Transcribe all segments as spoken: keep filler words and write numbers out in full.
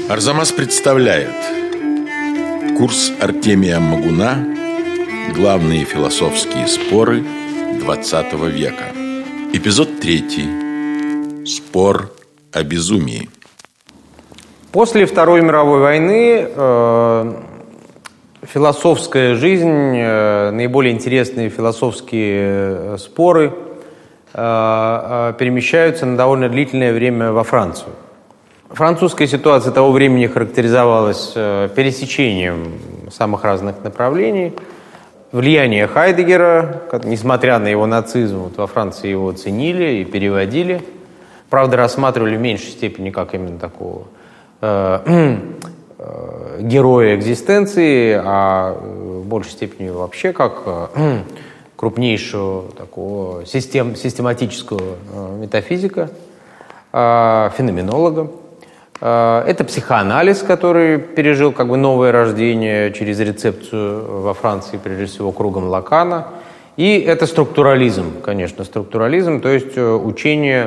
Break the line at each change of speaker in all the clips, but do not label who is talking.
Арзамас представляет курс Артемия Моргуна «Главные философские споры двадцатого века». Эпизод третий. Спор о безумии.
После Второй мировой войны э, философская жизнь, э, наиболее интересные философские споры э, э, перемещаются на довольно длительное время во Францию. Французская ситуация того времени характеризовалась э, пересечением самых разных направлений. Влияние Хайдеггера, несмотря на его нацизм, вот во Франции его ценили и переводили. Правда, рассматривали в меньшей степени как именно такого э, э, героя экзистенции, а в большей степени вообще как э, крупнейшего такого систем, систематического э, метафизика, э, феноменолога. Это психоанализ, который пережил как бы новое рождение через рецепцию во Франции, прежде всего, кругом Лакана. И это структурализм, конечно, структурализм, то есть учение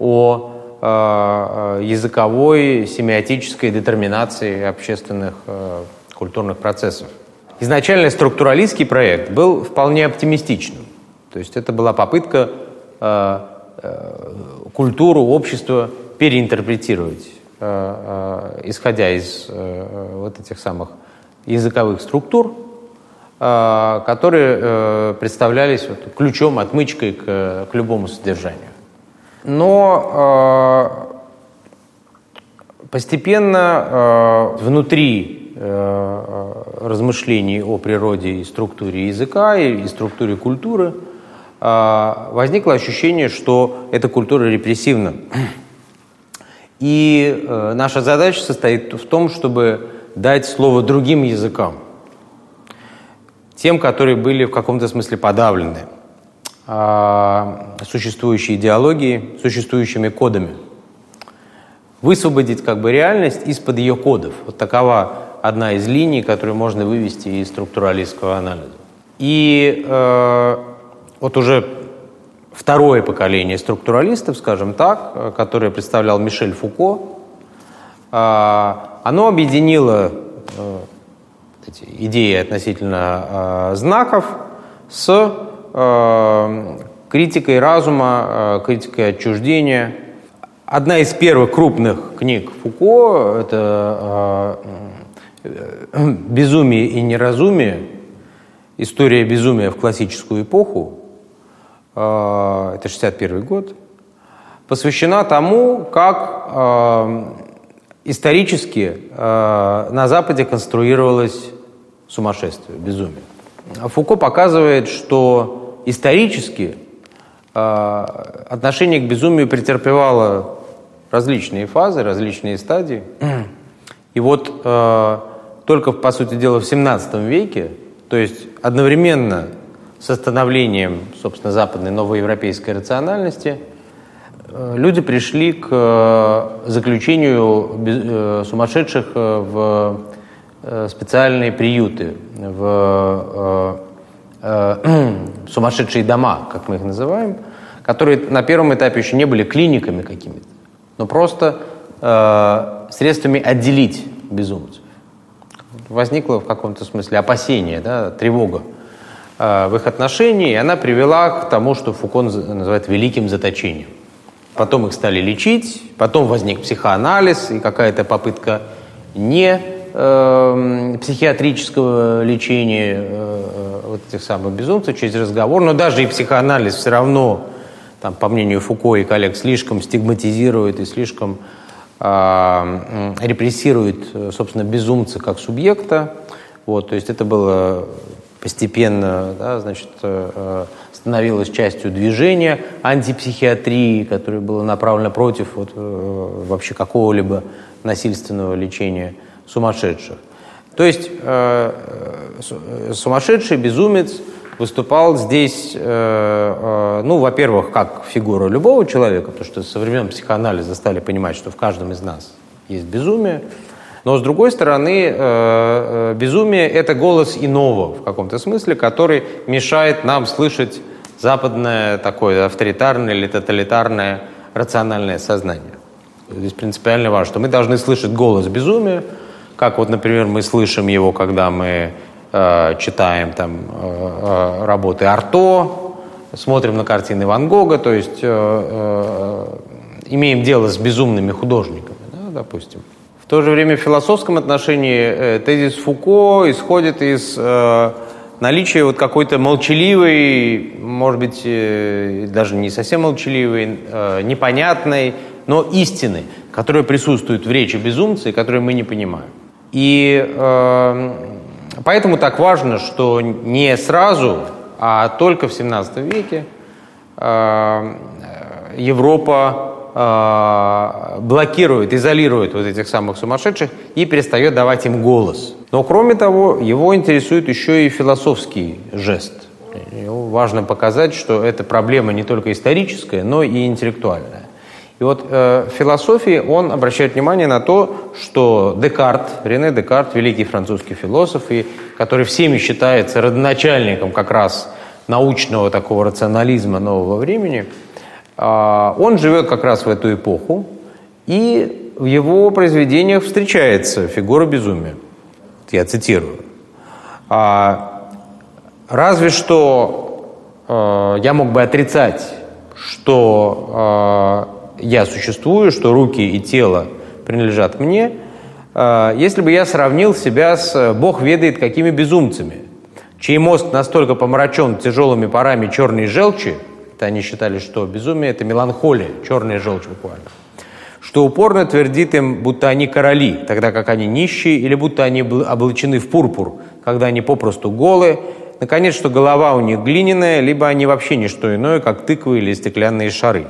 о языковой семиотической детерминации общественных культурных процессов. Изначально структуралистский проект был вполне оптимистичным. То есть это была попытка культуру, общество переинтерпретировать, исходя из вот этих самых языковых структур, которые представлялись вот ключом, отмычкой к, к любому содержанию. Но постепенно внутри размышлений о природе и структуре языка и структуре культуры возникло ощущение, что эта культура репрессивна. И э, наша задача состоит в том, чтобы дать слово другим языкам, тем, которые были в каком-то смысле подавлены э, существующей идеологией, существующими кодами. Высвободить как бы реальность из-под ее кодов. Вот такова одна из линий, которую можно вывести из структуралистского анализа. И э, вот уже второе поколение структуралистов, скажем так, которое представлял Мишель Фуко, оно объединило эти идеи относительно знаков с критикой разума, критикой отчуждения. Одна из первых крупных книг Фуко – это «Безумие и неразумие. История безумия в классическую эпоху». Это шестьдесят первый год, посвящена тому, как э, исторически э, на Западе конструировалось сумасшествие, безумие. Фуко показывает, что исторически э, отношение к безумию претерпевало различные фазы, различные стадии. И вот э, только, по сути дела, в семнадцатом веке, то есть одновременно с становлением, собственно, западной новоевропейской рациональности, люди пришли к заключению сумасшедших в специальные приюты, в сумасшедшие дома, как мы их называем, которые на первом этапе еще не были клиниками какими-то, но просто средствами отделить безумцев. Возникло в каком-то смысле опасение, да, тревога в их отношении, и она привела к тому, что Фуко называет великим заточением. Потом их стали лечить, потом возник психоанализ и какая-то попытка не э, психиатрического лечения э, вот этих самых безумцев через разговор, но даже и психоанализ все равно, там, по мнению Фуко и коллег, слишком стигматизирует и слишком э, репрессирует, собственно, безумца как субъекта. Вот, то есть это было постепенно, да, значит, становилось частью движения антипсихиатрии, которое было направлено против вот, вообще какого-либо насильственного лечения сумасшедших. То есть э, сумасшедший безумец выступал здесь, э, э, ну, во-первых, как фигура любого человека, потому что со времен психоанализа стали понимать, что в каждом из нас есть безумие. Но, с другой стороны, безумие – это голос иного в каком-то смысле, который мешает нам слышать западное такое авторитарное или тоталитарное рациональное сознание. здесь принципиально важно, что мы должны слышать голос безумия, как вот, например, мы слышим его, когда мы э, читаем там, э, работы Арто, смотрим на картины Ван Гога, то есть э, э, имеем дело с безумными художниками, да, допустим. В то же время в философском отношении э, тезис Фуко исходит из э, наличия вот какой-то молчаливой, может быть, э, даже не совсем молчаливой, э, непонятной, но истины, которая присутствует в речи безумца и которую мы не понимаем. И э, поэтому так важно, что не сразу, а только в семнадцатом веке э, Европа э, блокирует, изолирует вот этих самых сумасшедших и перестает давать им голос. Но кроме того, его интересует еще и философский жест. Его важно показать, что эта проблема не только историческая, но и интеллектуальная. И вот э, в философии он обращает внимание на то, что Декарт, Рене Декарт, великий французский философ, и, который всеми считается родоначальником как раз научного такого рационализма нового времени, э, он живет как раз в эту эпоху, и в его произведениях встречается фигура безумия. Я цитирую. А, «Разве что э, я мог бы отрицать, что... Э, я существую, что руки и тело принадлежат мне, если бы я сравнил себя с Бог ведает какими безумцами, чей мозг настолько помрачен тяжелыми парами черной желчи, это они считали, что безумие — это меланхолия, черная желчь буквально, что упорно твердит им, будто они короли, тогда как они нищие, или будто они облачены в пурпур, когда они попросту голы, наконец, что голова у них глиняная, либо они вообще не что иное, как тыквы или стеклянные шары.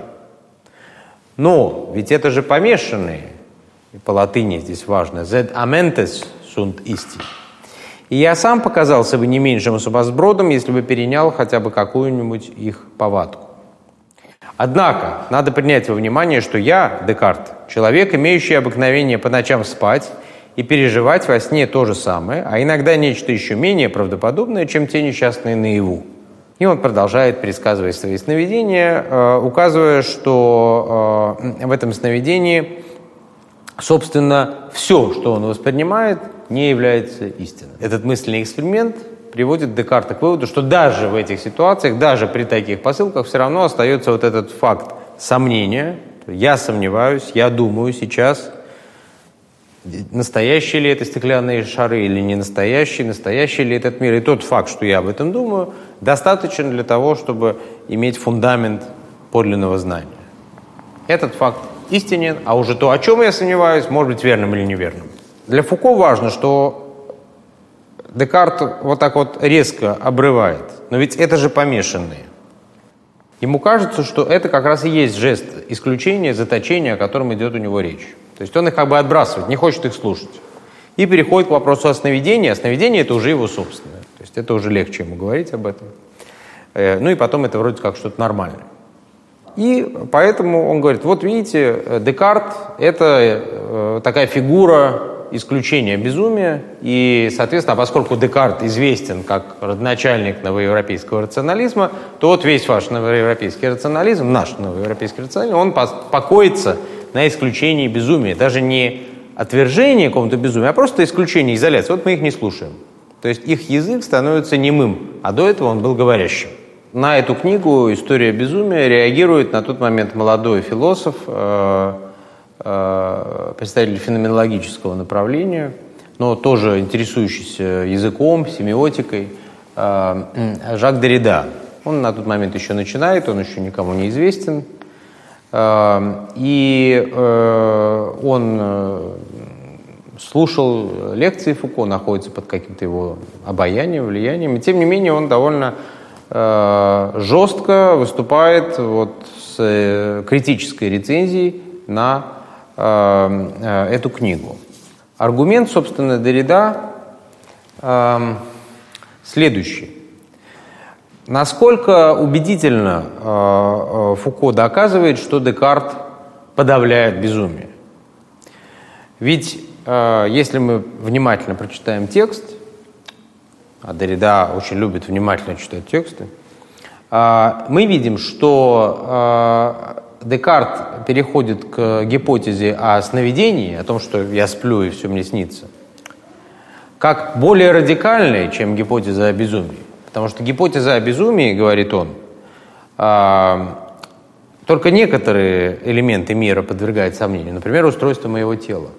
Но ведь это же помешанные, и по латыни здесь важно, «sed amentes sunt isti». И я сам показался бы не меньшим сумасбродом, если бы перенял хотя бы какую-нибудь их повадку. Однако, надо принять во внимание, что я, Декарт, человек, имеющий обыкновение по ночам спать и переживать во сне то же самое, а иногда нечто еще менее правдоподобное, чем те несчастные наяву. И он продолжает пересказывать свои сновидения, э, указывая, что э, в этом сновидении, собственно, все, что он воспринимает, не является истиной. Этот мысленный эксперимент приводит Декарта к выводу, что даже в этих ситуациях, даже при таких посылках, все равно остается вот этот факт сомнения. Я сомневаюсь, я думаю сейчас, настоящие ли это стеклянные шары или не настоящие, настоящий ли этот мир. И тот факт, что я об этом думаю, достаточен для того, чтобы иметь фундамент подлинного знания. Этот факт истинен, а уже то, о чем я сомневаюсь, может быть верным или неверным. Для Фуко важно, что Декарт вот так вот резко обрывает. Но ведь это же помешанные. Ему кажется, что это как раз и есть жест исключения, заточения, о котором идет у него речь. То есть он их как бы отбрасывает, не хочет их слушать. И переходит к вопросу о сновидении. А сновидение — это уже его собственное. То есть это уже легче ему говорить об этом. Ну и потом это вроде как что-то нормальное. И поэтому он говорит, вот видите, Декарт — это такая фигура исключения безумия. И, соответственно, поскольку Декарт известен как родоначальник новоевропейского рационализма, то вот весь ваш новоевропейский рационализм, наш новоевропейский рационализм, он покоится на исключении безумия. Даже не отвержение какого-то безумия, а просто исключение, изоляция. Вот мы их не слушаем. То есть их язык становится немым, а до этого он был говорящим. На эту книгу «История безумия» реагирует на тот момент молодой философ, э, э, представитель феноменологического направления, но тоже интересующийся языком, семиотикой, э, Жак Деррида. Он на тот момент еще начинает, он еще никому не известен. И он слушал лекции Фуко, находится под каким-то его обаянием, влиянием. И тем не менее он довольно жестко выступает вот с критической рецензией на эту книгу. Аргумент, собственно, Деррида следующий. Насколько убедительно э, Фуко доказывает, что Декарт подавляет безумие? Ведь э, если мы внимательно прочитаем текст, а Деррида очень любит внимательно читать тексты, э, мы видим, что э, Декарт переходит к гипотезе о сновидении, о том, что я сплю и все мне снится, как более радикальной, чем гипотеза о безумии. Потому что гипотеза о безумии, говорит он, только некоторые элементы мира подвергает сомнению. Например, устройство моего тела.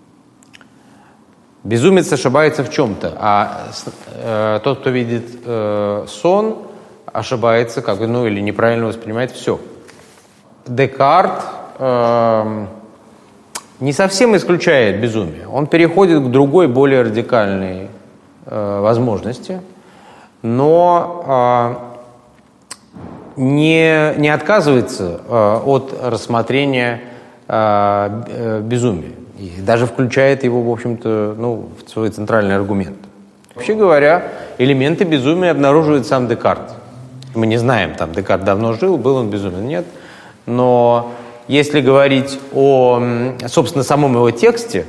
Безумец ошибается в чем-то, а э, тот, кто видит э, сон, ошибается, как бы, ну, или неправильно воспринимает все. Декарт э, не совсем исключает безумие. Он переходит к другой, более радикальной э, возможности, но э, не, не отказывается э, от рассмотрения э, безумия. И даже включает его, в общем-то, ну, в свой центральный аргумент. Вообще говоря, элементы безумия обнаруживает сам Декарт. Мы не знаем, там Декарт давно жил, был он безумен, нет. Но если говорить о, собственно, самом его тексте,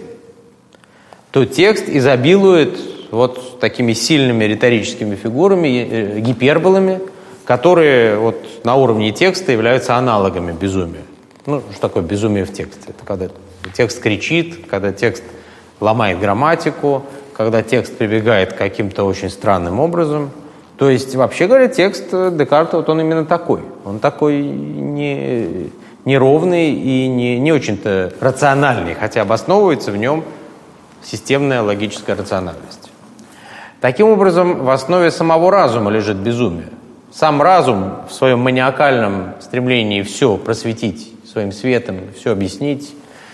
то текст изобилует вот такими сильными риторическими фигурами, гиперболами, которые вот на уровне текста являются аналогами безумия. Ну, что такое безумие в тексте? Это когда текст кричит, когда текст ломает грамматику, когда текст прибегает к каким-то очень странным образом. То есть, вообще говоря, текст Декарта, вот он именно такой. Он такой не, неровный и не, не очень-то рациональный, хотя обосновывается в нем системная логическая рациональность. Таким образом, в основе самого разума лежит безумие. Сам разум в своем маниакальном стремлении все просветить своим светом, все объяснить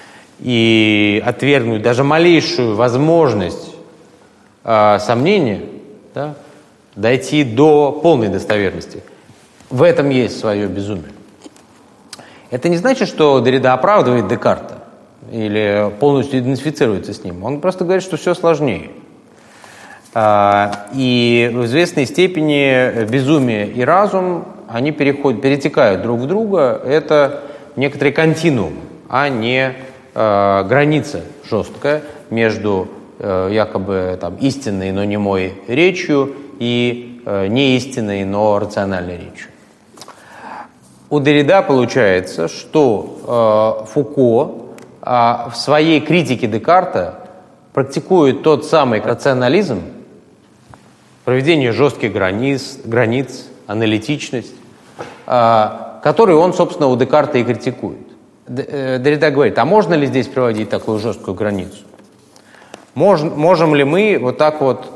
и отвергнуть даже малейшую возможность э, сомнения, да, дойти до полной достоверности. В этом есть свое безумие. Это не значит, что Деррида оправдывает Декарта или полностью идентифицируется с ним. Он просто говорит, что все сложнее. Э, и в известной степени безумие и разум, они переходят, перетекают друг в друга. Это некоторый континуум, а не э, граница жесткая между э, якобы там, истинной, но немой речью и э, неистинной, но рациональной речью. У Деррида получается, что э, Фуко э, в своей критике Декарта практикует тот самый рационализм, проведение жестких границ, границ аналитичность, э, который он, собственно, у Декарта и критикует. Деррида говорит, а можно ли здесь проводить такую жесткую границу? Мож, можем ли мы вот так вот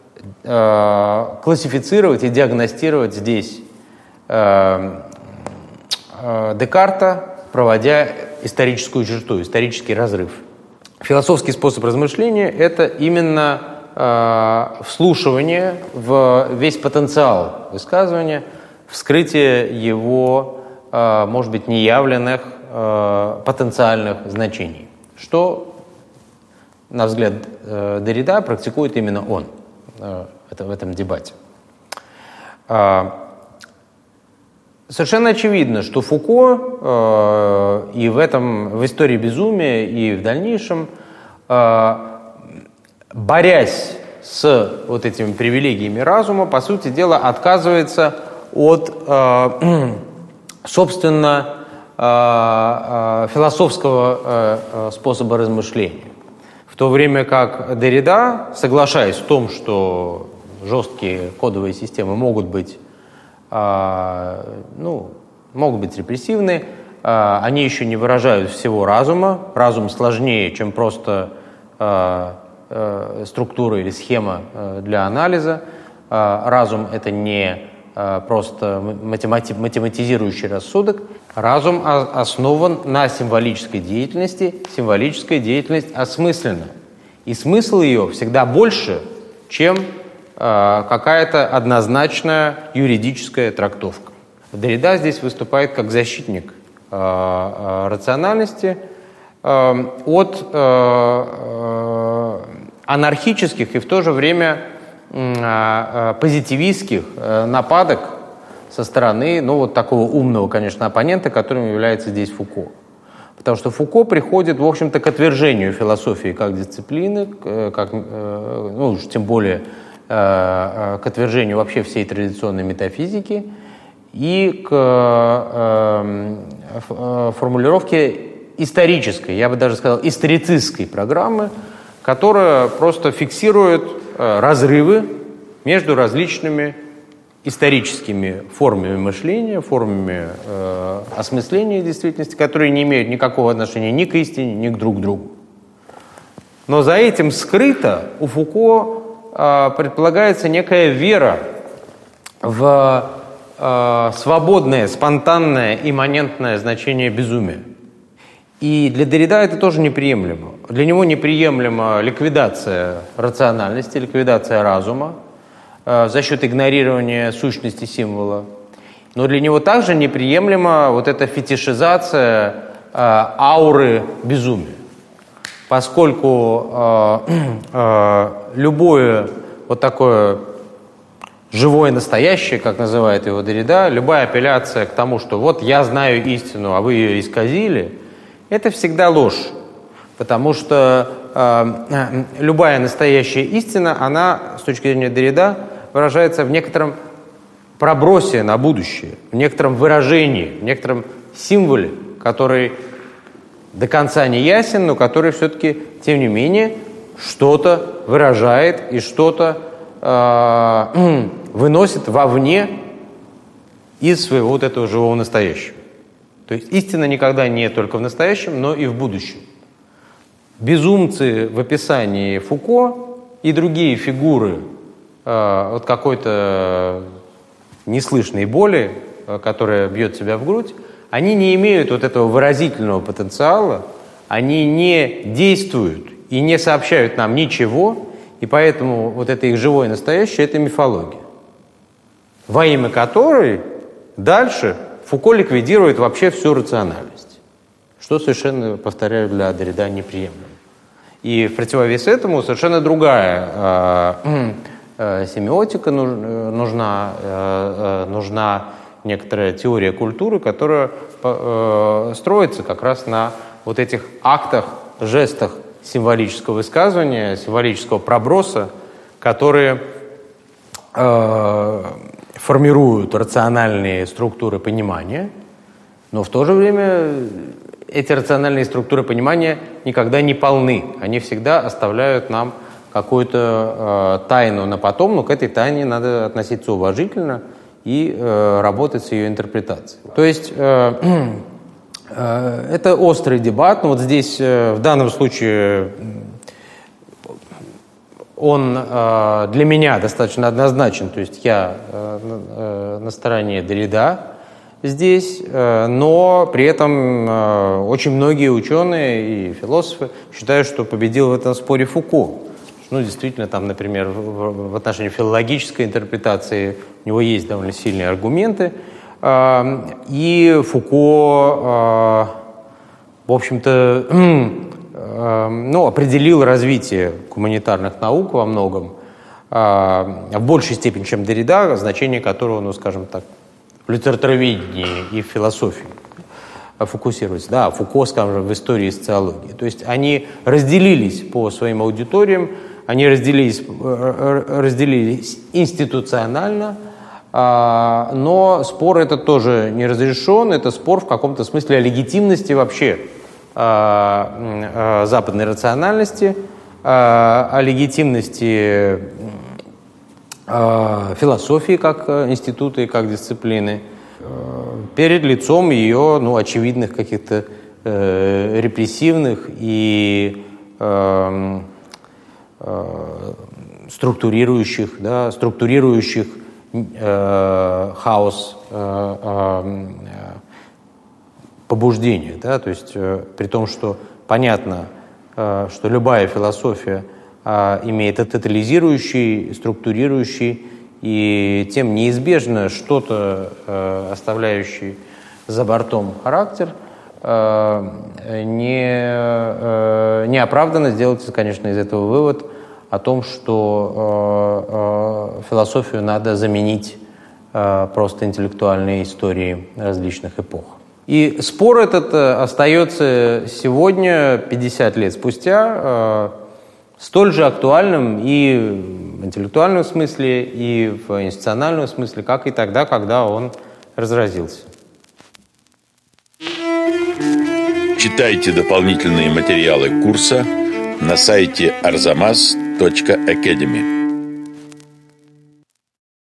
э, классифицировать и диагностировать здесь э, э, Декарта, проводя историческую черту, исторический разрыв? Философский способ размышления – это именно э, вслушивание в весь потенциал высказывания, вскрытие его, э, может быть, неявленных э, потенциальных значений, что, на взгляд э, Деррида, практикует именно он э, это, в этом дебате. Э, совершенно очевидно, что Фуко э, и в этом, в истории безумия, и в дальнейшем, э, борясь с вот этими привилегиями разума, по сути дела, отказывается от, э, собственно, э, э, философского э, способа размышления. В то время как Деррида, соглашаясь в том, что жесткие кодовые системы могут быть, э, ну, могут быть репрессивны, э, они еще не выражают всего разума. Разум сложнее, чем просто э, э, структура или схема э, для анализа. Э, разум — это не просто математи- математизирующий рассудок. Разум основан на символической деятельности. Символическая деятельность осмысленна. И смысл ее всегда больше, чем э, какая-то однозначная юридическая трактовка. Деррида здесь выступает как защитник э, э, рациональности э, от э, э, анархических и в то же время позитивистских нападок со стороны, ну, вот такого умного, конечно, оппонента, которым является здесь Фуко. Потому что Фуко приходит, в общем-то, к отвержению философии как дисциплины, как, ну, уж тем более к отвержению вообще всей традиционной метафизики. и к э, э, формулировке исторической, я бы даже сказал, историцистской программы, которая просто фиксирует э, разрывы между различными историческими формами мышления, формами э, осмысления действительности, которые не имеют никакого отношения ни к истине, ни к друг другу. Но за этим скрыто у Фуко э, предполагается некая вера в э, свободное, спонтанное, имманентное значение безумия. И для Деррида это тоже неприемлемо. Для него неприемлема ликвидация рациональности, ликвидация разума э, за счет игнорирования сущности символа. Но для него также неприемлема вот эта фетишизация э, ауры безумия. Поскольку э, э, любое вот такое живое настоящее, как называет его Деррида, любая апелляция к тому, что вот я знаю истину, а вы ее исказили, это всегда ложь. Потому что э, любая настоящая истина, она, с точки зрения Деррида, выражается в некотором пробросе на будущее, в некотором выражении, в некотором символе, который до конца не ясен, но который все-таки, тем не менее, что-то выражает и что-то э, выносит вовне из своего вот этого живого настоящего. То есть истина никогда не только в настоящем, но и в будущем. Безумцы в описании Фуко и другие фигуры э, вот какой-то неслышной боли, э, которая бьет себя в грудь, они не имеют вот этого выразительного потенциала, они не действуют и не сообщают нам ничего, и поэтому вот это их живое настоящее – это мифология, во имя которой дальше Фуко ликвидирует вообще всю рациональность, что совершенно, повторяю, для Деррида неприемлемо. И в противовес этому совершенно другая э, э, семиотика нужна, э, нужна некоторая теория культуры, которая э, строится как раз на вот этих актах, жестах символического высказывания, символического проброса, которые э, формируют рациональные структуры понимания, но в то же время эти рациональные структуры понимания никогда не полны. Они всегда оставляют нам какую-то э, тайну на потом, но к этой тайне надо относиться уважительно и э, работать с ее интерпретацией. То есть э, э, это острый дебат, но вот здесь э, в данном случае он э, для меня достаточно однозначен, то есть я э, э, на стороне Деррида здесь, э, но при этом э, очень многие ученые и философы считают, что победил в этом споре Фуко. Ну, действительно, там, например, в, в отношении филологической интерпретации у него есть довольно сильные аргументы, э, и Фуко, э, в общем-то, ну, определил развитие гуманитарных наук во многом, в большей степени, чем Деррида, значение которого, ну, скажем так, в литературоведении и в философии фокусируется. Да, Фуко, скажем, в истории и социологии. То есть они разделились по своим аудиториям, они разделились, разделились институционально, но спор этот тоже не разрешен, это спор в каком-то смысле о легитимности вообще западной рациональности, о легитимности философии как института и как дисциплины перед лицом ее, ну, очевидных каких-то э, репрессивных и э, э, структурирующих, да, структурирующих э, хаос э, э, побуждения, да, то есть э, при том, что понятно, э, что любая философия э, имеет тотализирующий, структурирующий и тем неизбежно что-то э, оставляющий за бортом характер, э, не, э, неоправданно сделать, конечно, из этого вывод о том, что э, э, философию надо заменить э, просто интеллектуальной историей различных эпох. И спор этот остается сегодня, пятьдесят лет спустя, э, столь же актуальным и в интеллектуальном смысле, и в институциональном смысле, как и тогда, когда он разразился.
Читайте дополнительные материалы курса на сайте арзамас точка академи.